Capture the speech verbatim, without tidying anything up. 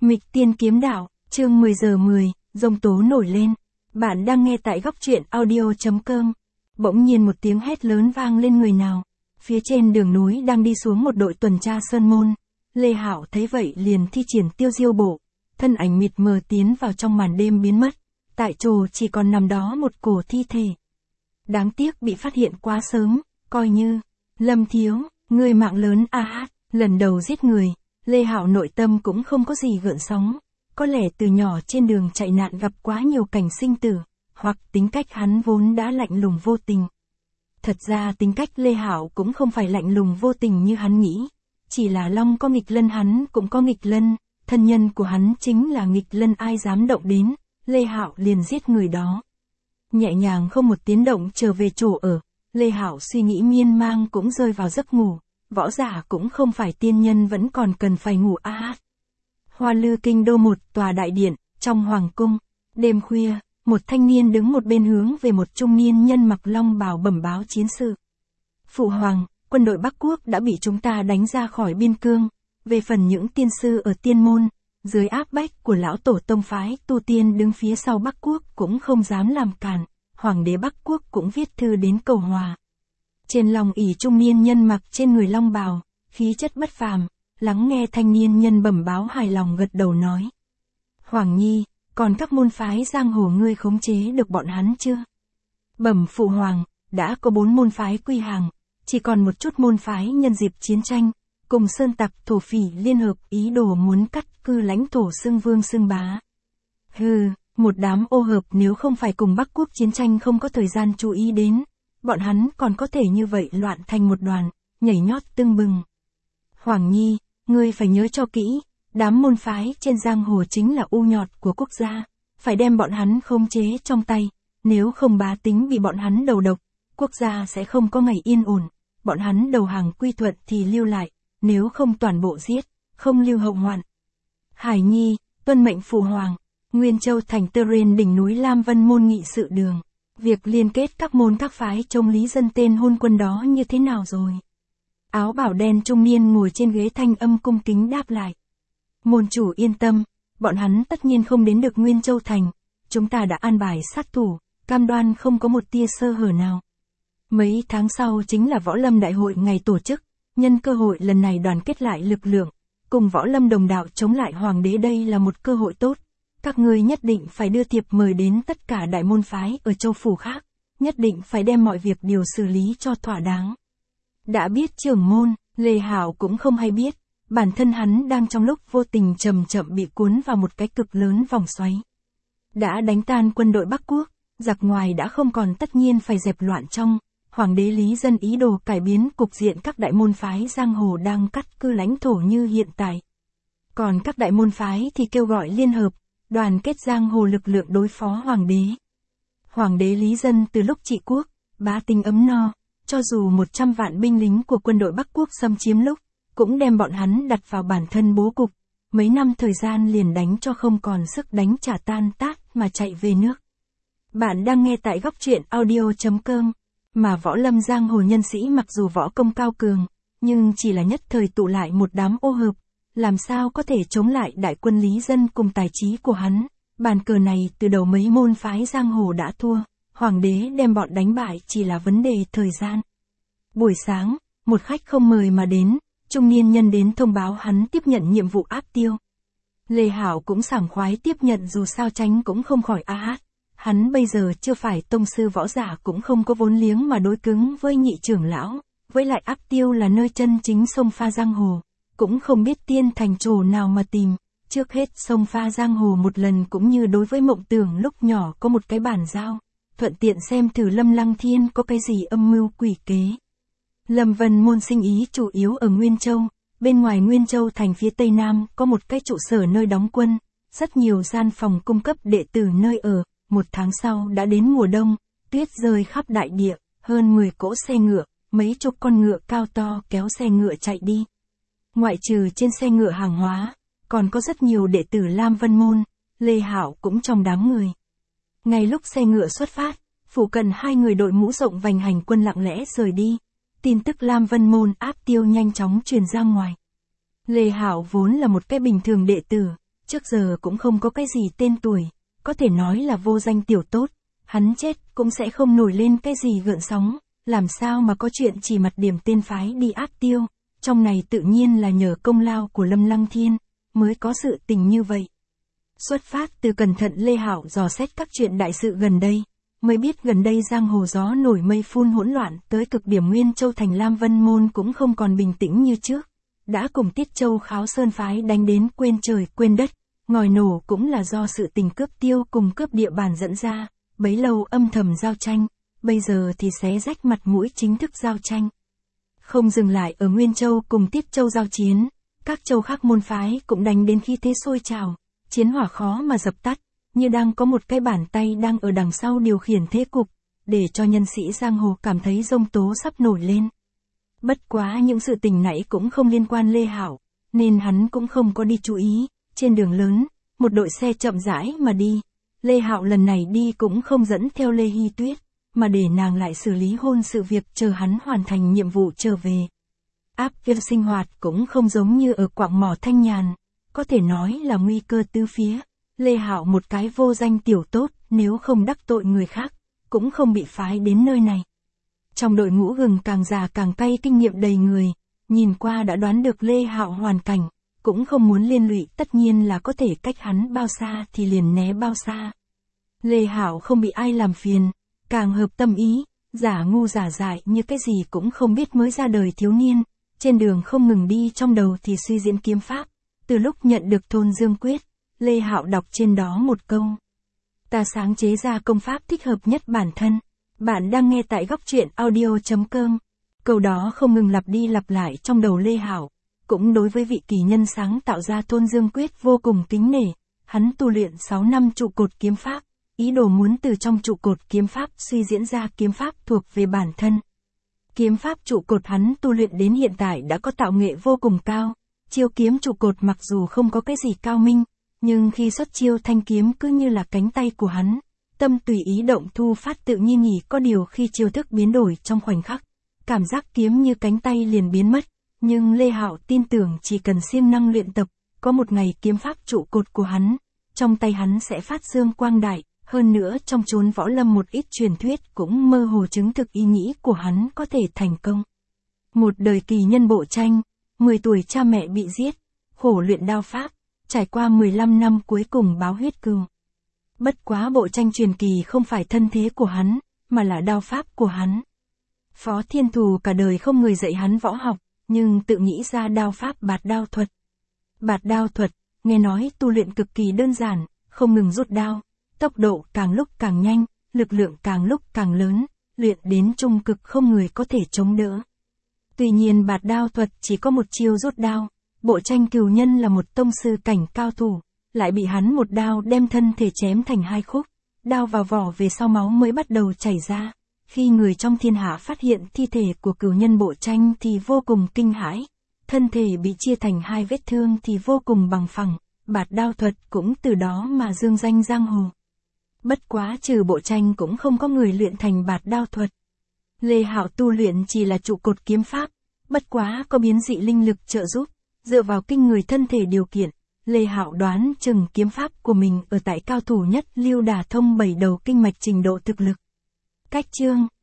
Mịch Tiên Kiếm Đạo, chương mười giờ mười, giông tố nổi lên. Bạn đang nghe tại góc truyện audio.com. Bỗng nhiên một tiếng hét lớn vang lên người nào. Phía trên đường núi đang đi xuống một đội tuần tra sơn môn. Lê Hạo thấy vậy liền thi triển tiêu diêu bộ. Thân ảnh mịt mờ tiến vào trong màn đêm biến mất. Tại chỗ chỉ còn nằm đó một cổ thi thể. Đáng tiếc bị phát hiện quá sớm, coi như, Lâm Thiếu, người mạng lớn a hát, lần đầu giết người. Lê Hạo nội tâm cũng không có gì gợn sóng, có lẽ từ nhỏ trên đường chạy nạn gặp quá nhiều cảnh sinh tử, hoặc tính cách hắn vốn đã lạnh lùng vô tình. Thật ra tính cách Lê Hạo cũng không phải lạnh lùng vô tình như hắn nghĩ, chỉ là Long có nghịch lân hắn cũng có nghịch lân, thân nhân của hắn chính là nghịch lân, ai dám động đến, Lê Hạo liền giết người đó. Nhẹ nhàng không một tiếng động trở về chỗ ở, Lê Hạo suy nghĩ miên man cũng rơi vào giấc ngủ. Võ giả cũng không phải tiên nhân vẫn còn cần phải ngủ a hát. Hoa Lư kinh đô một tòa đại điện, trong hoàng cung. Đêm khuya, một thanh niên đứng một bên hướng về một trung niên nhân mặc long bào bẩm báo chiến sự. Phụ hoàng, quân đội Bắc Quốc đã bị chúng ta đánh ra khỏi biên cương. Về phần những tiên sư ở tiên môn, dưới áp bách của lão tổ tông phái tu tiên đứng phía sau Bắc Quốc cũng không dám làm cản. Hoàng đế Bắc Quốc cũng viết thư đến cầu hòa. Trên lòng ỷ trung niên nhân mặc trên người long bào, khí chất bất phàm, lắng nghe thanh niên nhân bẩm báo hài lòng gật đầu nói. Hoàng nhi, còn các môn phái giang hồ ngươi khống chế được bọn hắn chưa? Bẩm phụ hoàng, đã có bốn môn phái quy hàng, chỉ còn một chút môn phái nhân dịp chiến tranh, cùng sơn tặc thổ phỉ liên hợp ý đồ muốn cắt cư lãnh thổ xưng vương xưng bá. Hừ, một đám ô hợp, nếu không phải cùng Bắc Quốc chiến tranh không có thời gian chú ý đến. Bọn hắn còn có thể như vậy loạn thành một đoàn, nhảy nhót tưng bừng. Hoàng nhi, ngươi phải nhớ cho kỹ, đám môn phái trên giang hồ chính là u nhọt của quốc gia, phải đem bọn hắn khống chế trong tay, nếu không bá tính bị bọn hắn đầu độc, quốc gia sẽ không có ngày yên ổn, bọn hắn đầu hàng quy thuận thì lưu lại, nếu không toàn bộ giết, không lưu hậu hoạn. Hải nhi, tuân mệnh phụ hoàng, Nguyên Châu thành Tơ Rên đỉnh núi Lam Vân môn nghị sự đường. Việc liên kết các môn các phái trông lý dân tên hôn quân đó như thế nào rồi? Áo bảo đen trung niên ngồi trên ghế thanh âm cung kính đáp lại. Môn chủ yên tâm, bọn hắn tất nhiên không đến được Nguyên Châu thành, chúng ta đã an bài sát thủ, cam đoan không có một tia sơ hở nào. Mấy tháng sau chính là Võ Lâm Đại hội ngày tổ chức, nhân cơ hội lần này đoàn kết lại lực lượng, cùng Võ Lâm đồng đạo chống lại Hoàng đế, đây là một cơ hội tốt. Các ngươi nhất định phải đưa thiệp mời đến tất cả đại môn phái ở châu phủ khác, nhất định phải đem mọi việc điều xử lý cho thỏa đáng. Đã biết trưởng môn, Lê Hạo cũng không hay biết, bản thân hắn đang trong lúc vô tình chậm chậm bị cuốn vào một cái cực lớn vòng xoáy. Đã đánh tan quân đội Bắc Quốc, giặc ngoài đã không còn, tất nhiên phải dẹp loạn trong. Hoàng đế Lý Dân ý đồ cải biến cục diện các đại môn phái giang hồ đang cắt cư lãnh thổ như hiện tại. Còn các đại môn phái thì kêu gọi liên hợp, đoàn kết giang hồ lực lượng đối phó hoàng đế. Hoàng đế Lý Dân từ lúc trị quốc, bá tính ấm no, cho dù một trăm vạn binh lính của quân đội Bắc Quốc xâm chiếm lúc, cũng đem bọn hắn đặt vào bản thân bố cục, mấy năm thời gian liền đánh cho không còn sức đánh trả, tan tác mà chạy về nước. Bạn đang nghe tại góc truyện audio.com, mà Võ Lâm giang hồ nhân sĩ mặc dù võ công cao cường, nhưng chỉ là nhất thời tụ lại một đám ô hợp. Làm sao có thể chống lại đại quân Lý Dân cùng tài trí của hắn, bàn cờ này từ đầu mấy môn phái giang hồ đã thua, hoàng đế đem bọn đánh bại chỉ là vấn đề thời gian. Buổi sáng, một khách không mời mà đến, trung niên nhân đến thông báo hắn tiếp nhận nhiệm vụ áp tiêu. Lê Hạo cũng sảng khoái tiếp nhận, dù sao tránh cũng không khỏi a hát. Hắn bây giờ chưa phải tông sư võ giả, cũng không có vốn liếng mà đối cứng với nhị trưởng lão, với lại áp tiêu là nơi chân chính sông pha giang hồ. Cũng không biết tiên thành chỗ nào mà tìm, trước hết sông pha giang hồ một lần, cũng như đối với Mộng Tưởng lúc nhỏ có một cái bản giao, thuận tiện xem thử Lâm Lăng Thiên có cái gì âm mưu quỷ kế. Lâm Vân môn sinh ý chủ yếu ở Nguyên Châu, bên ngoài Nguyên Châu thành phía tây nam có một cái trụ sở nơi đóng quân, rất nhiều gian phòng cung cấp đệ tử nơi ở. Một tháng sau đã đến mùa đông, tuyết rơi khắp đại địa, hơn mười cỗ xe ngựa, mấy chục con ngựa cao to kéo xe ngựa chạy đi. Ngoại trừ trên xe ngựa hàng hóa, còn có rất nhiều đệ tử Lam Vân môn, Lê Hạo cũng trong đám người. Ngay lúc xe ngựa xuất phát, phủ cận hai người đội mũ rộng vành hành quân lặng lẽ rời đi. Tin tức Lam Vân môn áp tiêu nhanh chóng truyền ra ngoài. Lê Hạo vốn là một cái bình thường đệ tử, trước giờ cũng không có cái gì tên tuổi, có thể nói là vô danh tiểu tốt, hắn chết cũng sẽ không nổi lên cái gì gợn sóng, làm sao mà có chuyện chỉ mặt điểm tên phái đi áp tiêu, trong này tự nhiên là nhờ công lao của Lâm Lăng Thiên, mới có sự tình như vậy. Xuất phát từ cẩn thận Lê Hạo dò xét các chuyện đại sự gần đây, mới biết gần đây giang hồ gió nổi mây phun hỗn loạn tới cực điểm, Nguyên Châu thành Lam Vân Môn cũng không còn bình tĩnh như trước, đã cùng Tiết Châu Kháo Sơn phái đánh đến quên trời quên đất, ngòi nổ cũng là do sự tình cướp tiêu cùng cướp địa bàn dẫn ra, bấy lâu âm thầm giao tranh, bây giờ thì xé rách mặt mũi chính thức giao tranh. Không dừng lại ở Nguyên Châu cùng Tiết Châu giao chiến, các châu khác môn phái cũng đánh đến khí thế sôi trào, chiến hỏa khó mà dập tắt, như đang có một cái bàn tay đang ở đằng sau điều khiển thế cục, để cho nhân sĩ giang hồ cảm thấy giông tố sắp nổi lên. Bất quá những sự tình nãy cũng không liên quan Lê Hạo, nên hắn cũng không có đi chú ý. Trên đường lớn, một đội xe chậm rãi mà đi, Lê Hạo lần này đi cũng không dẫn theo Lê Hy Tuyết, mà để nàng lại xử lý hôn sự việc chờ hắn hoàn thành nhiệm vụ trở về. Áp viên sinh hoạt cũng không giống như ở quạng mỏ Thanh Nhàn, có thể nói là nguy cơ tứ phía. Lê Hạo một cái vô danh tiểu tốt, nếu không đắc tội người khác, cũng không bị phái đến nơi này. Trong đội ngũ gừng càng già càng cay kinh nghiệm đầy người, nhìn qua đã đoán được Lê Hạo hoàn cảnh, cũng không muốn liên lụy, tất nhiên là có thể cách hắn bao xa thì liền né bao xa. Lê Hạo không bị ai làm phiền, càng hợp tâm ý, giả ngu giả dại như cái gì cũng không biết mới ra đời thiếu niên, trên đường không ngừng đi trong đầu thì suy diễn kiếm pháp, từ lúc nhận được Thôn Dương Quyết, Lê Hạo đọc trên đó một câu. Ta sáng chế ra công pháp thích hợp nhất bản thân. Bạn đang nghe tại góc truyện audio chấm com. Câu đó không ngừng lặp đi lặp lại trong đầu Lê Hạo, cũng đối với vị kỳ nhân sáng tạo ra Thôn Dương Quyết vô cùng kính nể. Hắn tu luyện sáu năm trụ cột kiếm pháp, ý đồ muốn từ trong trụ cột kiếm pháp suy diễn ra kiếm pháp thuộc về bản thân. Kiếm pháp trụ cột hắn tu luyện đến hiện tại đã có tạo nghệ vô cùng cao, chiêu kiếm trụ cột mặc dù không có cái gì cao minh, nhưng khi xuất chiêu thanh kiếm cứ như là cánh tay của hắn, tâm tùy ý động thu phát tự nhiên nhỉ, có điều khi chiêu thức biến đổi trong khoảnh khắc, cảm giác kiếm như cánh tay liền biến mất, nhưng Lê Hạo tin tưởng chỉ cần siêng năng luyện tập, có một ngày kiếm pháp trụ cột của hắn, trong tay hắn sẽ phát dương quang đại, hơn nữa trong chốn võ lâm một ít truyền thuyết cũng mơ hồ chứng thực ý nghĩ của hắn có thể thành công. Một đời kỳ nhân Bộ Tranh, mười tuổi cha mẹ bị giết, khổ luyện đao pháp, trải qua mười lăm năm cuối cùng báo huyết cừu. Bất quá Bộ Tranh truyền kỳ không phải thân thế của hắn, mà là đao pháp của hắn. Phó Thiên Thù cả đời không người dạy hắn võ học, nhưng tự nghĩ ra đao pháp bạt đao thuật. Bạt đao thuật, nghe nói tu luyện cực kỳ đơn giản, không ngừng rút đao, tốc độ càng lúc càng nhanh, lực lượng càng lúc càng lớn, luyện đến trung cực không người có thể chống đỡ. Tuy nhiên bạt đao thuật chỉ có một chiêu rút đao, Bộ Tranh cừu nhân là một tông sư cảnh cao thủ, lại bị hắn một đao đem thân thể chém thành hai khúc, đao vào vỏ về sau máu mới bắt đầu chảy ra. Khi người trong thiên hạ phát hiện thi thể của cừu nhân Bộ Tranh thì vô cùng kinh hãi, thân thể bị chia thành hai vết thương thì vô cùng bằng phẳng, bạt đao thuật cũng từ đó mà dương danh giang hồ. Bất quá trừ Bộ Tranh cũng không có người luyện thành bạt đao thuật. Lê Hạo tu luyện chỉ là trụ cột kiếm pháp, bất quá có biến dị linh lực trợ giúp, dựa vào kinh người thân thể điều kiện, Lê Hạo đoán chừng kiếm pháp của mình ở tại cao thủ nhất lưu đả thông bảy đầu kinh mạch trình độ thực lực. Cách chương